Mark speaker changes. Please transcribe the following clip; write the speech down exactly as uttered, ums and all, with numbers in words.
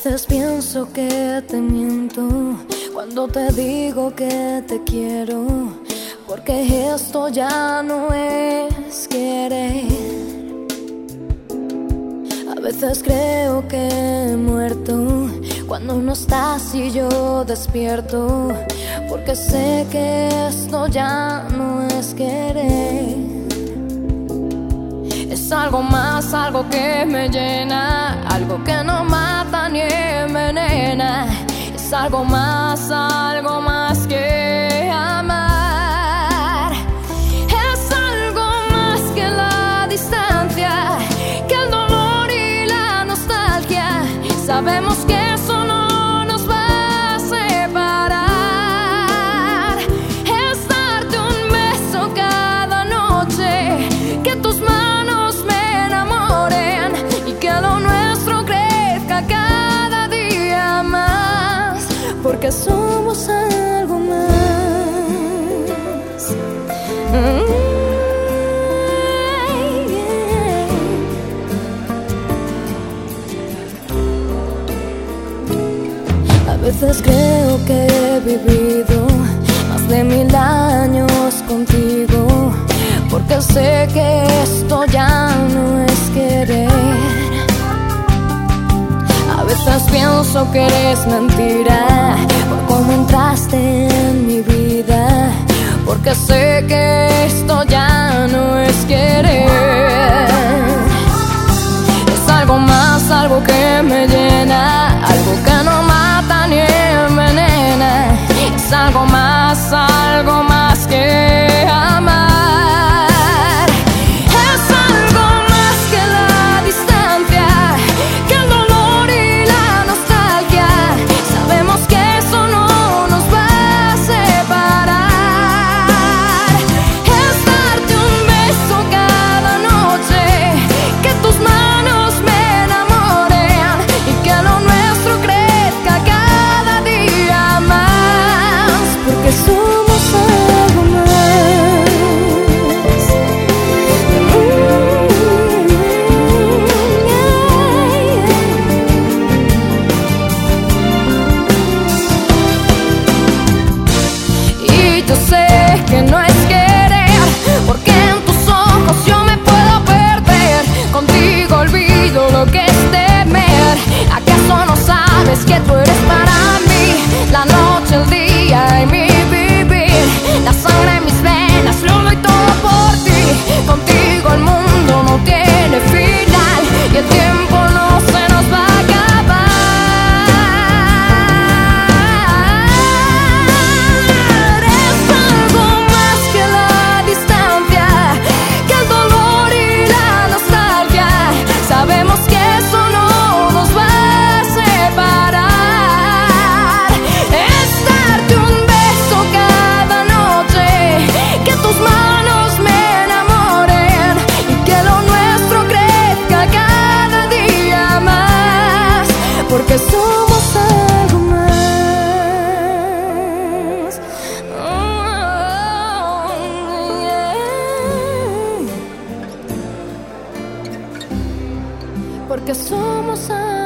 Speaker 1: veces pienso que te miento cuando te digo que te quiero, porque esto ya no es querer. A veces creo que he muerto cuando no estás y yo despierto, porque sé que esto ya no es querer. Es algo más, algo que me llena, algo que no mata ni envenena. Es algo más, algo más que amar. Es algo más que la distancia, que el dolor y la nostalgia. Sabemos que eso no nos va a separar. Es darte un beso cada noche, que tus manos me enamoren y que lo nuestro crezca cada día más, porque somos algo más. Mm. A veces creo que he vivido más de mil años contigo, porque sé que esto ya no es querer. A veces pienso que eres mentira por cómo entraste en mi vida, porque sé que esto ya no es querer. Es algo más, algo que me llena, algo que no mata ni envenena. Es algo más, algo más que amar. Es algo más que la distancia, que el dolor y la nostalgia. Sabemos que eso no nos va a separar. Es darte un beso cada noche, que tus manos me enamoren y que lo nuestro crezca cada día más, porque somos algo más. Y yo sé que no es querer, porque en tus ojos yo me puedo perder. Contigo olvido lo que es temer. ¿Acaso no sabes que tú eres para mí la noche, el día y mi vivir? La sangre en mis venas, lo doy todo por ti. Contigo el mundo no tiene final y el tiempo no se nos va a acabar. Es algo más que la distancia, que el dolor y la nostalgia. Sabemos que eso no nos va a separar. Es darte un beso cada noche, que tus manos me enamoren y que lo nuestro crezca cada día más, porque somos algo más. Oh, yeah. Porque somos algo más.